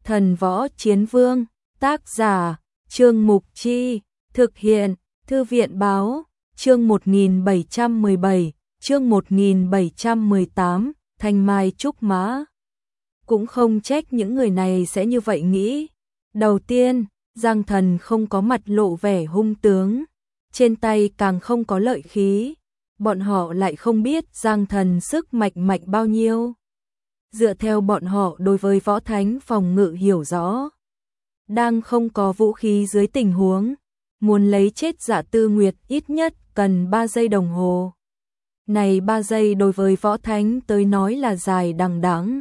Thần Võ Chiến Vương, tác giả, Trương Mục Chi, thực hiện, Thư viện Báo, chương 1717, chương 1718, Thanh Mai Trúc Mã. Cũng không trách những người này sẽ như vậy nghĩ. Đầu tiên, Giang Thần không có mặt lộ vẻ hung tướng, trên tay càng không có lợi khí, bọn họ lại không biết Giang Thần sức mạnh bao nhiêu. Dựa theo bọn họ đối với võ thánh phòng ngự hiểu rõ, đang không có vũ khí dưới tình huống, muốn lấy chết Dạ Tư Nguyệt ít nhất cần 3 giây đồng hồ. Này 3 giây đối với võ thánh tới nói là dài đằng đẵng.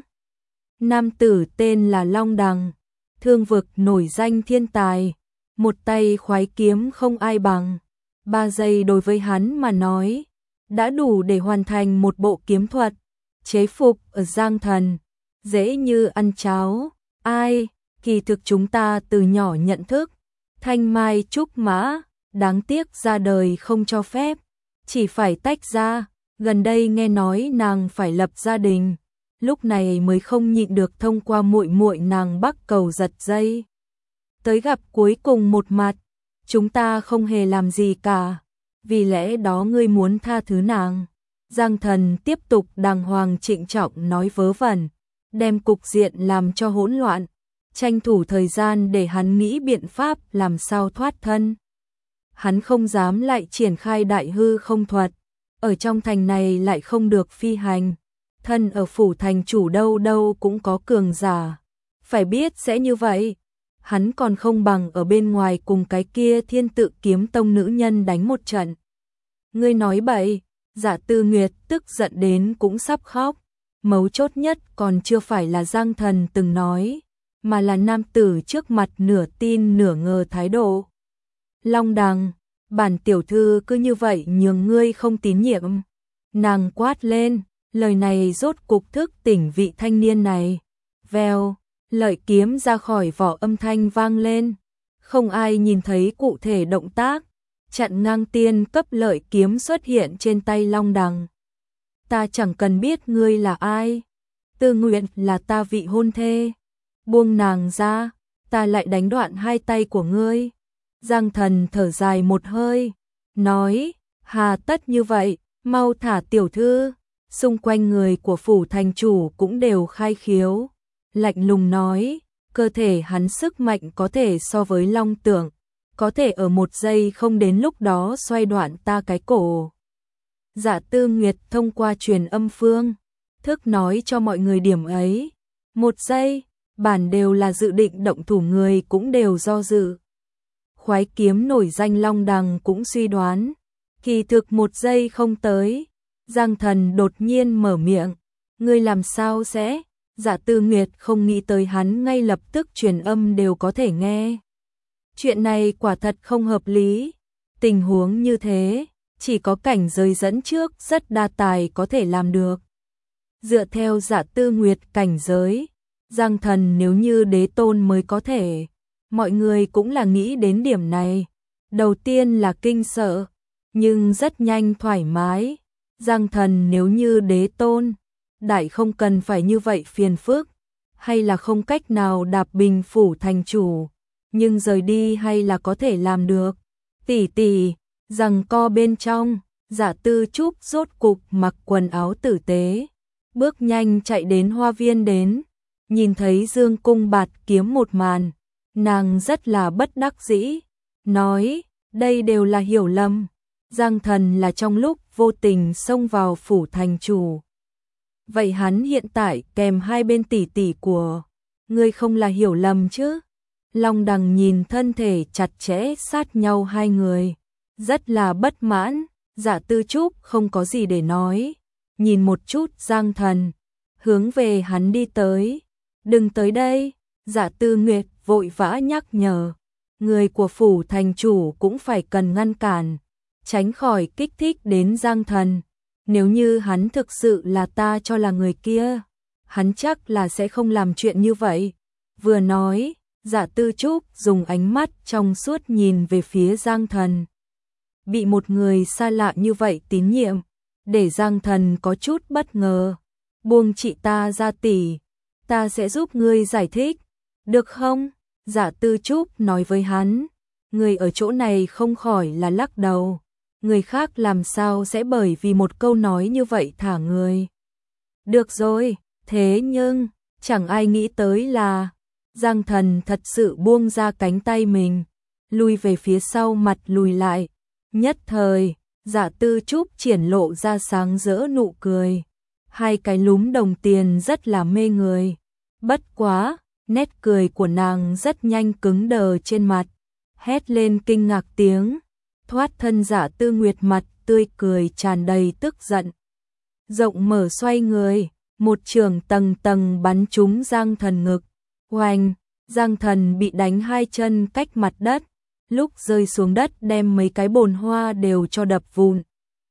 Nam tử tên là Long Đằng, thương vực nổi danh thiên tài, một tay khoái kiếm không ai bằng. 3 giây đối với hắn mà nói, đã đủ để hoàn thành một bộ kiếm thuật, chế phục ở Giang Thần, dễ như ăn cháo. Ai, kỳ thực chúng ta từ nhỏ nhận thức, Thanh Mai Trúc Mã, đáng tiếc ra đời không cho phép, chỉ phải tách ra, gần đây nghe nói nàng phải lập gia đình, lúc này mới không nhịn được thông qua muội muội nàng bắc cầu giật dây. Tới gặp cuối cùng một mặt, chúng ta không hề làm gì cả, vì lẽ đó ngươi muốn tha thứ nàng. Giang Thần tiếp tục đàng hoàng trịnh trọng nói vớ vẩn, đem cục diện làm cho hỗn loạn, tranh thủ thời gian để hắn nghĩ biện pháp làm sao thoát thân. Hắn không dám lại triển khai đại hư không thuật, ở trong thành này lại không được phi hành, thân ở phủ thành chủ đâu đâu cũng có cường giả, phải biết sẽ như vậy, hắn còn không bằng ở bên ngoài cùng cái kia Thiên Tự Kiếm Tông nữ nhân đánh một trận. Ngươi nói bậy. Dạ Tư Nguyệt tức giận đến cũng sắp khóc, mấu chốt nhất còn chưa phải là Giang Thần từng nói, mà là nam tử trước mặt nửa tin nửa ngờ thái độ. Long Đằng, bản tiểu thư cứ như vậy nhường ngươi không tín nhiệm. Nàng quát lên, lời này rốt cục thức tỉnh vị thanh niên này. Vèo, lợi kiếm ra khỏi vỏ âm thanh vang lên, không ai nhìn thấy cụ thể động tác. Chặn ngang tiên cấp lợi kiếm xuất hiện trên tay Long Đằng. Ta chẳng cần biết ngươi là ai, Tư Nguyệt là ta vị hôn thê, buông nàng ra, ta lại đánh đoạn hai tay của ngươi. Giang Thần thở dài một hơi, nói, hà tất như vậy, mau thả tiểu thư. Xung quanh người của phủ thành chủ cũng đều khai khiếu, lạnh lùng nói, cơ thể hắn sức mạnh có thể so với Long Tưởng, có thể ở 1 giây không đến lúc đó xoay đoạn ta cái cổ. Dạ Tư Nguyệt thông qua truyền âm phương thức nói cho mọi người điểm ấy. 1 giây, bản đều là dự định động thủ người cũng đều do dự. Khoái kiếm nổi danh Long Đằng cũng suy đoán, kỳ thực 1 giây không tới. Giang Thần đột nhiên mở miệng, ngươi làm sao sẽ? Dạ Tư Nguyệt không nghĩ tới hắn ngay lập tức truyền âm đều có thể nghe. Chuyện này quả thật không hợp lý, tình huống như thế, chỉ có cảnh giới dẫn trước rất đa tài có thể làm được. Dựa theo Dạ Tư Nguyệt cảnh giới, Giang Thần nếu như đế tôn mới có thể, mọi người cũng là nghĩ đến điểm này. Đầu tiên là kinh sợ, nhưng rất nhanh thoải mái. Giang Thần nếu như đế tôn, đại không cần phải như vậy phiền phức, hay là không cách nào đạp bình phủ thành chủ. Nhưng rời đi hay là có thể làm được. Tỷ tỷ, giằng co bên trong, Dạ Tư Trúc rốt cục mặc quần áo tử tế, bước nhanh chạy đến hoa viên đến, nhìn thấy Dương Cung bạt kiếm một màn, nàng rất là bất đắc dĩ, nói, đây đều là hiểu lầm, Giang Thần là trong lúc vô tình xông vào phủ thành chủ. Vậy hắn hiện tại kèm hai bên tỷ tỷ của, ngươi không là hiểu lầm chứ? Long Đằng nhìn thân thể chặt chẽ sát nhau hai người, rất là bất mãn. Dạ Tư Trúc không có gì để nói, nhìn một chút Giang Thần, hướng về hắn đi tới. Đừng tới đây, Dạ Tư Nguyệt vội vã nhắc nhở, người của phủ thành chủ cũng phải cần ngăn cản, tránh khỏi kích thích đến Giang Thần. Nếu như hắn thực sự là ta cho là người kia, hắn chắc là sẽ không làm chuyện như vậy. Vừa nói, Dạ Tư Trúc dùng ánh mắt trong suốt nhìn về phía Giang Thần. Bị một người xa lạ như vậy tín nhiệm, để Giang Thần có chút bất ngờ. Buông chị ta ra tỷ, ta sẽ giúp ngươi giải thích. Được không? Dạ Tư Trúc nói với hắn. Người ở chỗ này không khỏi là lắc đầu. Người khác làm sao sẽ bởi vì một câu nói như vậy thả người. Được rồi, thế nhưng, chẳng ai nghĩ tới là Giang Thần thật sự buông ra cánh tay mình, lùi về phía sau mặt lùi lại. Nhất thời, Dạ Tư Trúc triển lộ ra sáng rỡ nụ cười. Hai cái lúm đồng tiền rất là mê người. Bất quá, nét cười của nàng rất nhanh cứng đờ trên mặt. Hét lên kinh ngạc tiếng. Thoát thân Dạ Tư Nguyệt mặt tươi cười tràn đầy tức giận. Rộng mở xoay người, một trường tầng tầng bắn trúng Giang Thần ngực. Oanh, Giang Thần bị đánh hai chân cách mặt đất. Lúc rơi xuống đất đem mấy cái bồn hoa đều cho đập vụn.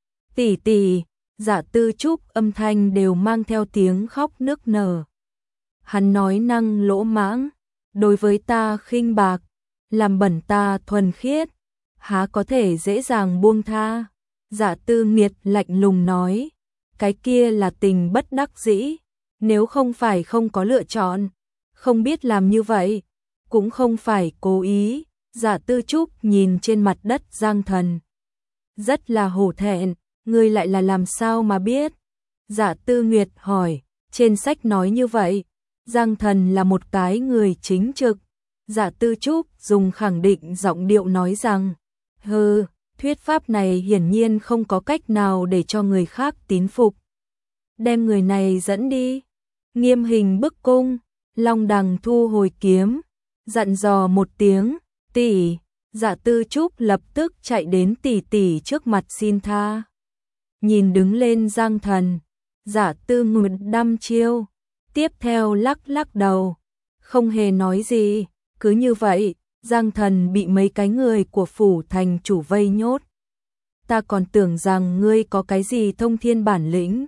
Tỷ tỷ, Dạ Tư Trúc âm thanh đều mang theo tiếng khóc nức nở. Hắn nói năng lỗ mãng, đối với ta khinh bạc, làm bẩn ta thuần khiết, há có thể dễ dàng buông tha. Dạ Tư Nghiệt lạnh lùng nói, cái kia là tình bất đắc dĩ, nếu không phải không có lựa chọn, không biết làm như vậy, cũng không phải cố ý. Dạ Tư Trúc nhìn trên mặt đất Giang Thần, rất là hổ thẹn, ngươi lại là làm sao mà biết? Dạ Tư Nguyệt hỏi, trên sách nói như vậy, Giang Thần là một cái người chính trực. Dạ Tư Trúc dùng khẳng định giọng điệu nói rằng, hừ, thuyết pháp này hiển nhiên không có cách nào để cho người khác tín phục. Đem người này dẫn đi, nghiêm hình bức cung. Long Đằng thu hồi kiếm, dặn dò một tiếng, tỷ. Dạ Tư Trúc lập tức chạy đến tỷ tỷ trước mặt xin tha. Nhìn đứng lên Giang Thần, Dạ Tư Nguyệt đăm chiêu, tiếp theo lắc lắc đầu, không hề nói gì. Cứ như vậy, Giang Thần bị mấy cái người của phủ thành chủ vây nhốt. Ta còn tưởng rằng ngươi có cái gì thông thiên bản lĩnh,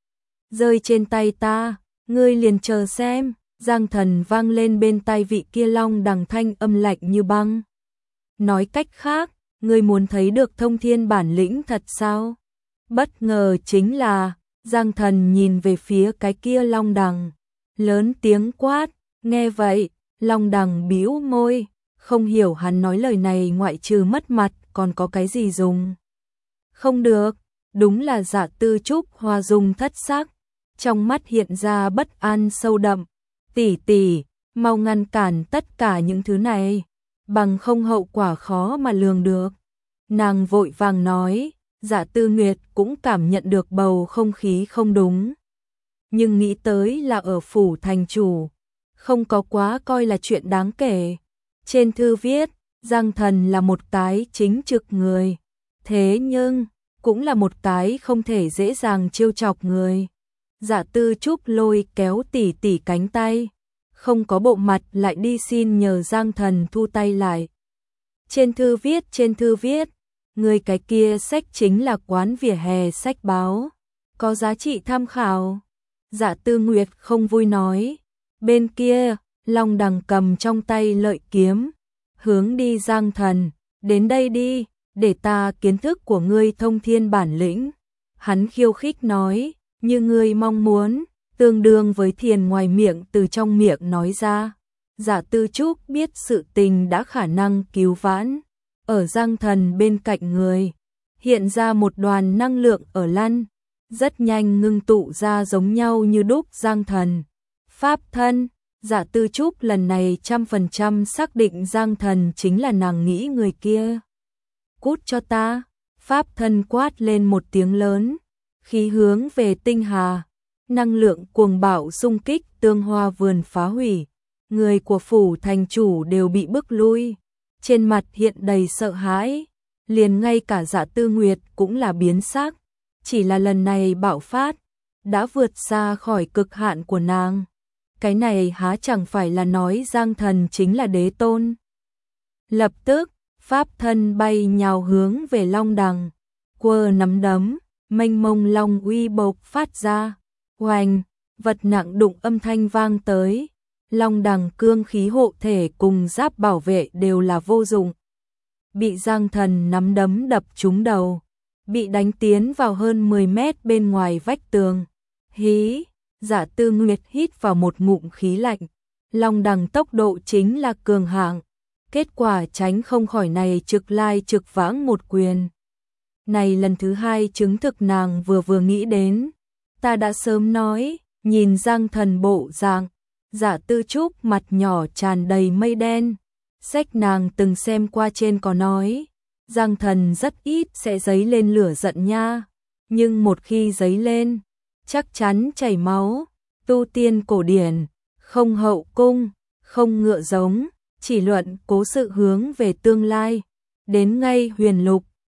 rơi trên tay ta, ngươi liền chờ xem. Giang Thần vang lên bên tai vị kia Long Đằng thanh âm lạnh như băng. Nói cách khác, ngươi muốn thấy được thông thiên bản lĩnh thật sao? Bất ngờ chính là, Giang Thần nhìn về phía cái kia Long Đằng, lớn tiếng quát. Nghe vậy, Long Đằng bĩu môi, không hiểu hắn nói lời này ngoại trừ mất mặt còn có cái gì dùng. Không được, đúng là Dạ Tư Trúc hoa dung thất sắc, trong mắt hiện ra bất an sâu đậm. Tỷ tỷ, mau ngăn cản tất cả những thứ này, bằng không hậu quả khó mà lường được. Nàng vội vàng nói. Dạ Tư Nguyệt cũng cảm nhận được bầu không khí không đúng, nhưng nghĩ tới là ở phủ thành chủ, không có quá coi là chuyện đáng kể. Trên thư viết, Giang Thần là một cái chính trực người, thế nhưng cũng là một cái không thể dễ dàng trêu chọc người. Dạ Tư Trúc lôi kéo tỷ tỷ cánh tay, không có bộ mặt lại đi xin nhờ Giang Thần thu tay lại. Trên thư viết, người cái kia sách chính là quán vỉa hè sách báo, có giá trị tham khảo. Dạ Tư Nguyệt không vui nói. Bên kia, Long Đằng cầm trong tay lợi kiếm, hướng đi Giang Thần, đến đây đi, để ta kiến thức của ngươi thông thiên bản lĩnh. Hắn khiêu khích nói, như ngươi mong muốn, tương đương với thiền ngoài miệng từ trong miệng nói ra. Dạ Tư Trúc biết sự tình đã khả năng cứu vãn. Ở Giang Thần bên cạnh người, hiện ra một đoàn năng lượng ở lăn, rất nhanh ngưng tụ ra giống nhau như đúc Giang Thần. Pháp thân, Dạ Tư Trúc lần này 100% xác định Giang Thần chính là nàng nghĩ người kia. Cút cho ta, Pháp thân quát lên một tiếng lớn, khí hướng về tinh hà, năng lượng cuồng bạo xung kích tương hoa vườn phá hủy. Người của phủ thành chủ đều bị bức lui, trên mặt hiện đầy sợ hãi, liền ngay cả Dạ Tư Nguyệt cũng là biến sắc, chỉ là lần này bạo phát đã vượt xa khỏi cực hạn của nàng. Cái này há chẳng phải là nói Giang Thần chính là đế tôn. Lập tức, pháp thân bay nhào hướng về Long Đằng, quơ nắm đấm, mênh mông long uy bộc phát ra, oanh, vật nặng đụng âm thanh vang tới. Long Đằng cương khí hộ thể cùng giáp bảo vệ đều là vô dụng, bị Giang Thần nắm đấm đập trúng đầu, bị đánh tiến vào hơn 10 mét bên ngoài vách tường. Hí, Dạ Tư Nguyệt hít vào một ngụm khí lạnh, Long đằng tốc độ chính là cường hạng, kết quả tránh không khỏi này trực lai trực vãng một quyền. Này lần thứ hai chứng thực nàng vừa nghĩ đến, ta đã sớm nói, nhìn Giang Thần bộ dạng, Dạ Tư Trúc mặt nhỏ tràn đầy mây đen, sách nàng từng xem qua trên có nói, Giang Thần rất ít sẽ dấy lên lửa giận nha, nhưng một khi dấy lên, chắc chắn chảy máu, tu tiên cổ điển, không hậu cung, không ngựa giống, chỉ luận cố sự hướng về tương lai, đến ngay huyền lục,